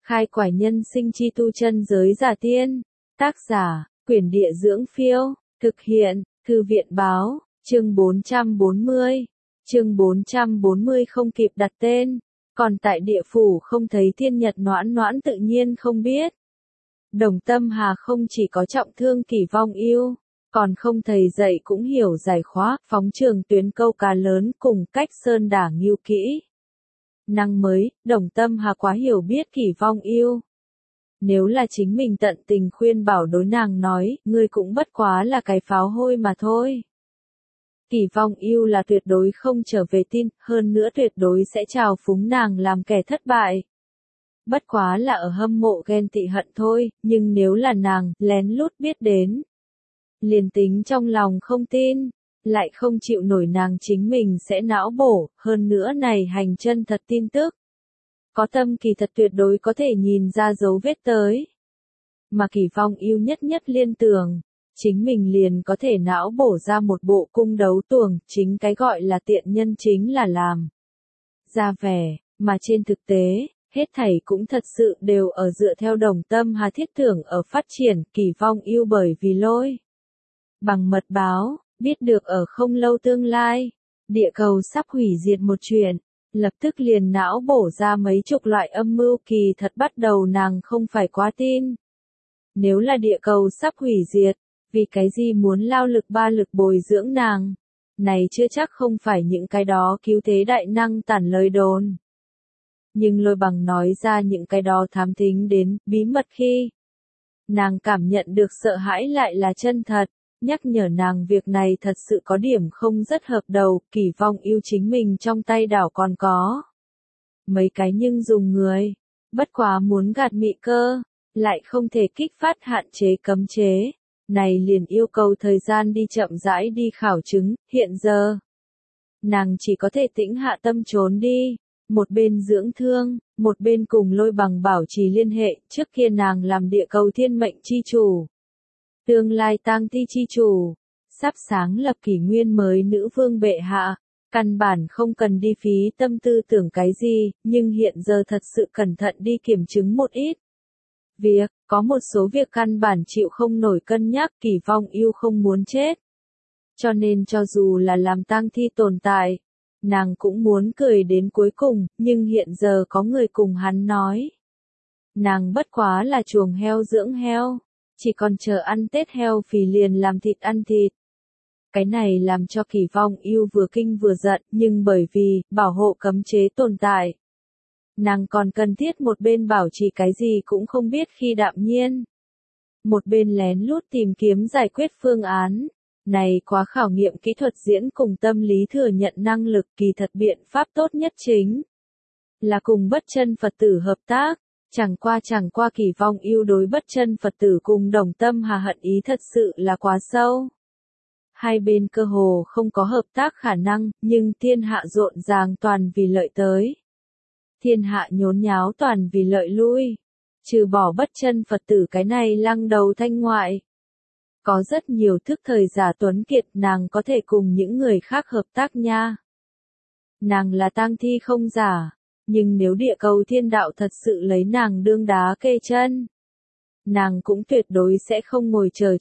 Khai quải nhân sinh chi tu chân giới giả tiên. Tác giả, Quyển Địa Dưỡng Phiêu. Thực hiện, Thư viện Báo. Chương 440. Chương 440 không kịp đặt tên. Còn tại địa phủ không thấy thiên nhật Noãn Noãn tự nhiên không biết. Đồng Tâm Hà không chỉ có trọng thương Kỳ Vong Yêu, còn không thầy dạy cũng hiểu giải khóa, phóng trường tuyến câu cá lớn cùng cách sơn đả nghiêu kỹ. Năng mới, Đồng Tâm Hà quá hiểu biết Kỳ Vong Yêu. Nếu là chính mình tận tình khuyên bảo đối nàng nói, ngươi cũng bất quá là cái pháo hôi mà thôi. Kỳ Vong Yêu là tuyệt đối không trở về tin, hơn nữa tuyệt đối sẽ trào phúng nàng làm kẻ thất bại. Bất quá là ở hâm mộ ghen tị hận thôi, nhưng nếu là nàng, lén lút biết đến. Liền tính trong lòng không tin, lại không chịu nổi nàng chính mình sẽ não bổ, hơn nữa này hành chân thật tin tức. Có tâm kỳ thật tuyệt đối có thể nhìn ra dấu vết tới. Mà Kỳ Vong Yêu nhất liên tưởng, chính mình liền có thể não bổ ra một bộ cung đấu tuồng, chính cái gọi là tiện nhân chính là làm ra vẻ, mà trên thực tế, hết thảy cũng thật sự đều ở dựa theo Đồng Tâm Hà thiết tưởng ở phát triển. Kỳ Vong Yêu bởi vì lôi bằng mật báo, biết được ở không lâu tương lai, địa cầu sắp hủy diệt một chuyện, lập tức liền não bổ ra mấy chục loại âm mưu. Kỳ thật bắt đầu nàng không phải quá tin. Nếu là địa cầu sắp hủy diệt, vì cái gì muốn lao lực ba lực bồi dưỡng nàng? Này chưa chắc không phải những cái đó cứu thế đại năng tản lời đồn. Nhưng Lôi Bằng nói ra những cái đó thám thính đến bí mật khi nàng cảm nhận được sợ hãi lại là chân thật, nhắc nhở nàng việc này thật sự có điểm không rất hợp đầu. Kỳ Vong Yêu chính mình trong tay đảo còn có mấy cái nhưng dùng người, bất quá muốn gạt mị cơ, lại không thể kích phát hạn chế cấm chế, này liền yêu cầu thời gian đi chậm rãi đi khảo chứng. Hiện giờ nàng chỉ có thể tĩnh hạ tâm trốn đi, một bên dưỡng thương, một bên cùng Lôi Bằng bảo trì liên hệ. Trước kia nàng làm địa cầu thiên mệnh chi chủ, tương lai tang thi chi chủ, sắp sáng lập kỷ nguyên mới nữ vương bệ hạ, căn bản không cần đi phí tâm tư tưởng cái gì, nhưng hiện giờ thật sự cẩn thận đi kiểm chứng một ít việc, có một số việc căn bản chịu không nổi cân nhắc. Kỳ Vong Yêu không muốn chết, cho nên cho dù là làm tang thi tồn tại, nàng cũng muốn cười đến cuối cùng. Nhưng hiện giờ có người cùng hắn nói, nàng bất quá là chuồng heo dưỡng heo, chỉ còn chờ ăn Tết heo phì liền làm thịt ăn thịt. Cái này làm cho Kỳ Vong Yêu vừa kinh vừa giận, nhưng bởi vì bảo hộ cấm chế tồn tại, nàng còn cần thiết một bên bảo trì cái gì cũng không biết khi đạm nhiên, một bên lén lút tìm kiếm giải quyết phương án. Này quá khảo nghiệm kỹ thuật diễn cùng tâm lý thừa nhận năng lực. Kỳ thật biện pháp tốt nhất chính là cùng Bất Chân Phật tử hợp tác. Chẳng qua Kỳ Vong Yêu đối Bất Chân Phật tử cùng Đồng Tâm Hà hận ý thật sự là quá sâu. Hai bên cơ hồ không có hợp tác khả năng, nhưng thiên hạ rộn ràng toàn vì lợi tới. Thiên hạ nhốn nháo toàn vì lợi lui. Trừ bỏ Bất Chân Phật tử cái này lăng đầu thanh ngoại, có rất nhiều thức thời giả tuấn kiệt, nàng có thể cùng những người khác hợp tác nha. Nàng là tang thi không giả, nhưng nếu địa cầu thiên đạo thật sự lấy nàng đương đá kê chân, nàng cũng tuyệt đối sẽ không ngồi chờ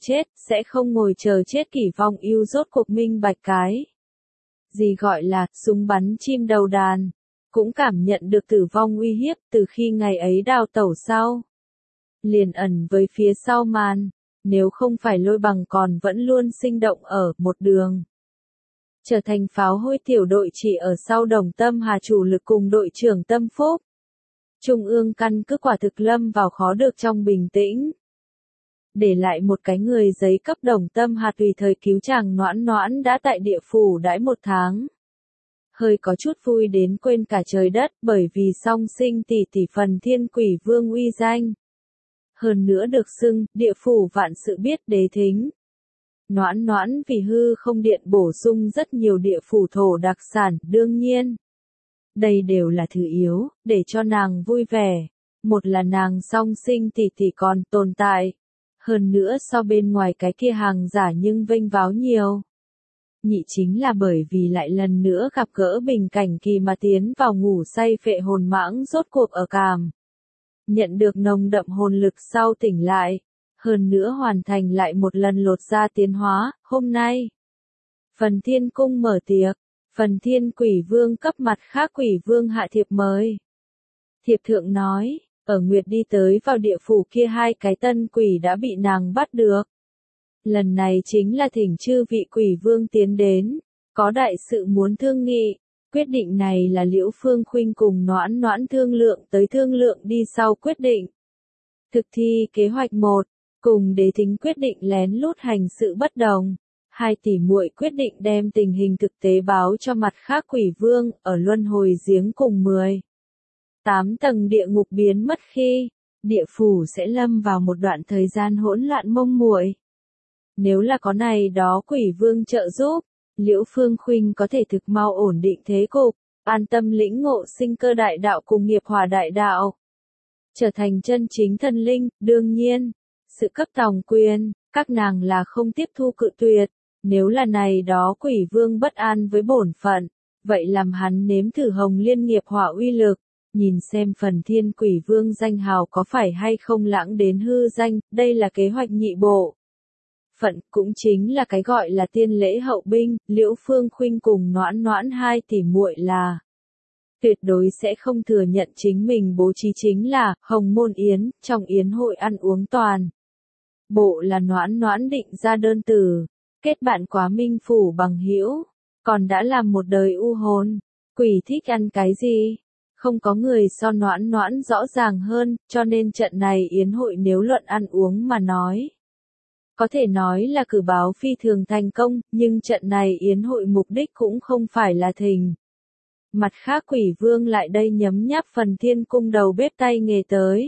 chết. Kỳ Vong Yêu rốt cuộc minh bạch cái gì gọi là súng bắn chim đầu đàn, cũng cảm nhận được tử vong uy hiếp. Từ khi ngày ấy đào tẩu sau, liền ẩn với phía sau màn, nếu không phải Lôi Bằng còn vẫn luôn sinh động ở một đường, trở thành pháo hôi tiểu đội chỉ ở sau Đồng Tâm Hà chủ lực cùng đội trưởng Tâm Phúc. Trung ương căn cứ quả thực lâm vào khó được trong bình tĩnh. Để lại một cái người giấy cấp Đồng Tâm Hà tùy thời cứu chàng Noãn Noãn đã tại địa phủ đãi 1 tháng. Hơi có chút vui đến quên cả trời đất, bởi vì song sinh tỷ tỷ phần thiên quỷ vương uy danh. Hơn nữa được xưng, địa phủ vạn sự biết đế thính. Noãn Noãn vì hư không điện bổ sung rất nhiều địa phủ thổ đặc sản, đương nhiên. Đây đều là thứ yếu, để cho nàng vui vẻ. Một là nàng song sinh tỷ tỷ còn tồn tại. Hơn nữa so bên ngoài cái kia hàng giả nhưng vênh váo nhiều. Nhị chính là bởi vì lại lần nữa gặp gỡ bình cảnh Kỳ mà tiến vào ngủ say phệ hồn mãng rốt cuộc ở càm nhận được nồng đậm hồn lực sau tỉnh lại, hơn nữa hoàn thành lại một lần lột da tiến hóa. Hôm nay, Phần Thiên Cung mở tiệc, Phần Thiên Quỷ Vương cấp mặt khác quỷ vương hạ thiệp mời. Thiệp thượng nói, ở Nguyệt đi tới vào địa phủ kia 2 cái tân quỷ đã bị nàng bắt được. Lần này chính là thỉnh chư vị quỷ vương tiến đến, có đại sự muốn thương nghị. Quyết định này là Liễu Phương Khuynh cùng Noãn Noãn thương lượng đi sau quyết định. Thực thi kế hoạch 1, cùng Đế Thính quyết định lén lút hành sự bất đồng. 2 tỷ muội quyết định đem tình hình thực tế báo cho mặt khác quỷ vương, ở luân hồi giếng cùng 8 tầng địa ngục biến mất khi, địa phủ sẽ lâm vào một đoạn thời gian hỗn loạn mông muội. Nếu là có này đó quỷ vương trợ giúp, Liễu Phương Khuynh có thể thực mau ổn định thế cục, an tâm lĩnh ngộ sinh cơ đại đạo cùng nghiệp hỏa đại đạo, trở thành chân chính thần linh. Đương nhiên, sự cấp tòng quyền, các nàng là không tiếp thu cự tuyệt. Nếu là này đó quỷ vương bất an với bổn phận, vậy làm hắn nếm thử Hồng Liên nghiệp hỏa uy lực, nhìn xem Phần Thiên Quỷ Vương danh hào có phải hay không lãng đến hư danh. Đây là kế hoạch nhị bộ phận, cũng chính là cái gọi là tiên lễ hậu binh. Liễu Phương Khuynh cùng Noãn Noãn 2 tỷ muội là tuyệt đối sẽ không thừa nhận chính mình bố trí chính là Hồng Môn Yến. Trong yến hội ăn uống toàn bộ là Noãn Noãn định ra đơn từ, kết bạn quá minh phủ bằng hữu, còn đã làm một đời u hồn. Quỷ thích ăn cái gì? Không có người so Noãn Noãn rõ ràng hơn, cho nên trận này yến hội nếu luận ăn uống mà nói, có thể nói là cử báo phi thường thành công, nhưng trận này yến hội mục đích cũng không phải là thỉnh mặt khác quỷ vương lại đây nhấm nháp Phần Thiên Cung đầu bếp tay nghề tới.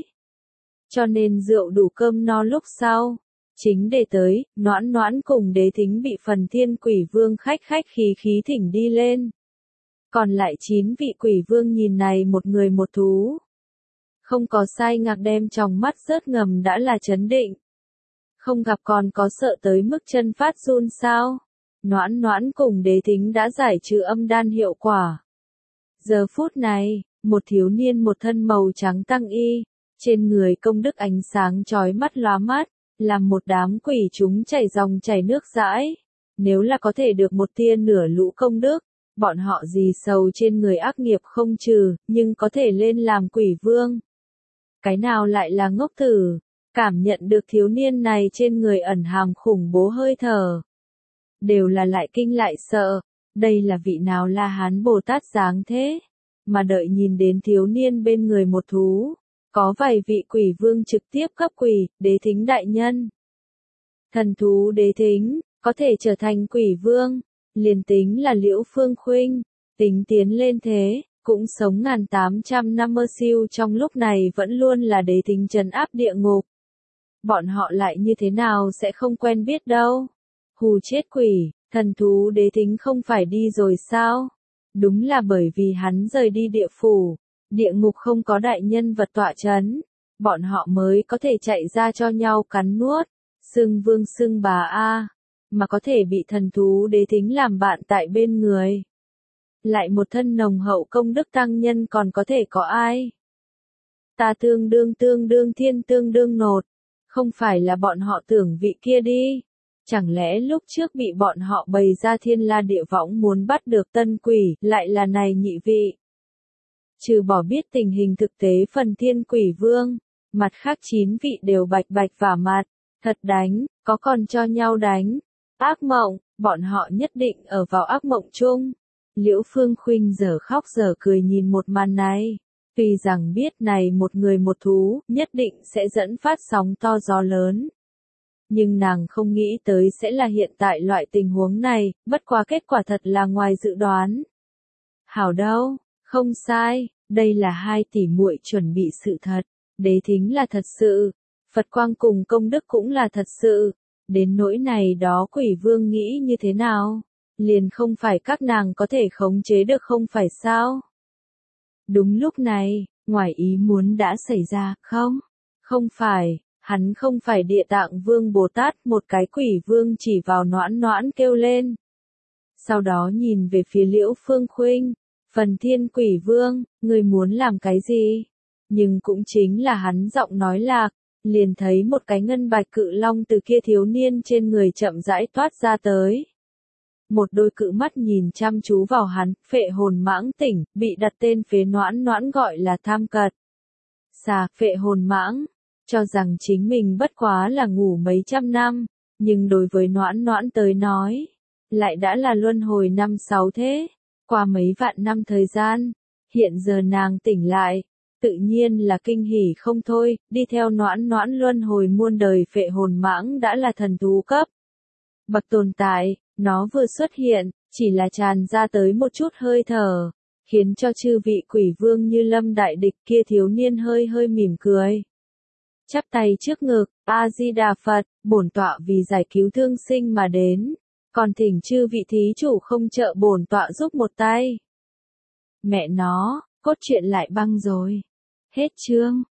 Cho nên rượu đủ cơm no lúc sau, chính để tới, Noãn Noãn cùng Đế Thính bị Phần Thiên Quỷ Vương khách khí thỉnh đi lên. Còn lại 9 vị quỷ vương nhìn này một người một thú, không có sai ngạc đem trong mắt rớt ngầm đã là chấn định. Không gặp còn có sợ tới mức chân phát run sao? Noãn Noãn cùng Đế Thính đã giải trừ âm đan hiệu quả. Giờ phút này, một thiếu niên một thân màu trắng tăng y, trên người công đức ánh sáng chói mắt lóa mắt, làm một đám quỷ chúng chảy dòng chảy nước dãi. Nếu là có thể được một tia nửa lũ công đức, bọn họ gì sầu trên người ác nghiệp không trừ, nhưng có thể lên làm quỷ vương. Cái nào lại là ngốc tử, cảm nhận được thiếu niên này trên người ẩn hàm khủng bố hơi thở. Đều là lại kinh lại sợ, đây là vị nào La Hán Bồ Tát dáng thế, mà đợi nhìn đến thiếu niên bên người một thú. Có vài vị quỷ vương trực tiếp cấp quỷ, Đế Thính đại nhân. Thần thú Đế Thính, có thể trở thành quỷ vương, liền tính là Liễu Phương Khuynh, tính tiến lên thế, cũng sống 1800 năm mơ siêu trong lúc này vẫn luôn là Đế Thính trấn áp địa ngục. Bọn họ lại như thế nào sẽ không quen biết đâu. Hù chết quỷ, thần thú Đế Thính không phải đi rồi sao? Đúng là bởi vì hắn rời đi địa phủ. Địa ngục không có đại nhân vật tọa chấn, bọn họ mới có thể chạy ra cho nhau cắn nuốt, xưng vương xưng bà a, mà có thể bị thần thú Đế Thính làm bạn tại bên người. Lại một thân nồng hậu công đức tăng nhân còn có thể có ai? Ta tương đương thiên tương đương nột, không phải là bọn họ tưởng vị kia đi. Chẳng lẽ lúc trước bị bọn họ bày ra thiên la địa võng muốn bắt được tân quỷ, lại là này nhị vị? Trừ bỏ biết tình hình thực tế Phần Thiên Quỷ Vương, mặt khác 9 vị đều bạch vả mặt, thật đánh, có còn cho nhau đánh. Ác mộng, bọn họ nhất định ở vào ác mộng chung. Liễu Phương Khuynh giờ khóc giờ cười nhìn một màn này, tuy rằng biết này một người một thú, nhất định sẽ dẫn phát sóng to gió lớn. Nhưng nàng không nghĩ tới sẽ là hiện tại loại tình huống này, bất quá kết quả thật là ngoài dự đoán. Hảo đâu, không sai, đây là 2 tỷ muội chuẩn bị sự thật, Đế Thính là thật sự, Phật Quang cùng công đức cũng là thật sự, đến nỗi này đó quỷ vương nghĩ như thế nào, liền không phải các nàng có thể khống chế được không phải sao? Đúng lúc này, ngoài ý muốn đã xảy ra, không phải, hắn không phải Địa Tạng Vương Bồ Tát, một cái quỷ vương chỉ vào Noãn Noãn kêu lên. Sau đó nhìn về phía Liễu Phương Khuynh, Phần Thiên Quỷ Vương, người muốn làm cái gì? Nhưng cũng chính là hắn giọng nói lạc, liền thấy một cái ngân bạch cự long từ kia thiếu niên trên người chậm rãi thoát ra tới. Một đôi cự mắt nhìn chăm chú vào hắn, phệ hồn mãng tỉnh, bị đặt tên phế noãn noãn gọi là tham cật. Phệ hồn mãng, cho rằng chính mình bất quá là ngủ mấy trăm năm, nhưng đối với noãn noãn tới nói, lại đã là luân hồi năm sáu thế, qua mấy vạn năm thời gian, hiện giờ nàng tỉnh lại, tự nhiên là kinh hỉ không thôi, đi theo noãn noãn luân hồi muôn đời phệ hồn mãng đã là thần thú cấp bậc tồn tại, nó vừa xuất hiện, chỉ là tràn ra tới một chút hơi thở, khiến cho chư vị quỷ vương như lâm đại địch kia thiếu niên hơi hơi mỉm cười. Chắp tay trước ngực, A-di-đà Phật, bổn tọa vì giải cứu thương sinh mà đến, còn thỉnh chư vị thí chủ không trợ bổn tọa giúp một tay. Mẹ nó, cốt truyện lại băng rồi. Hết chương.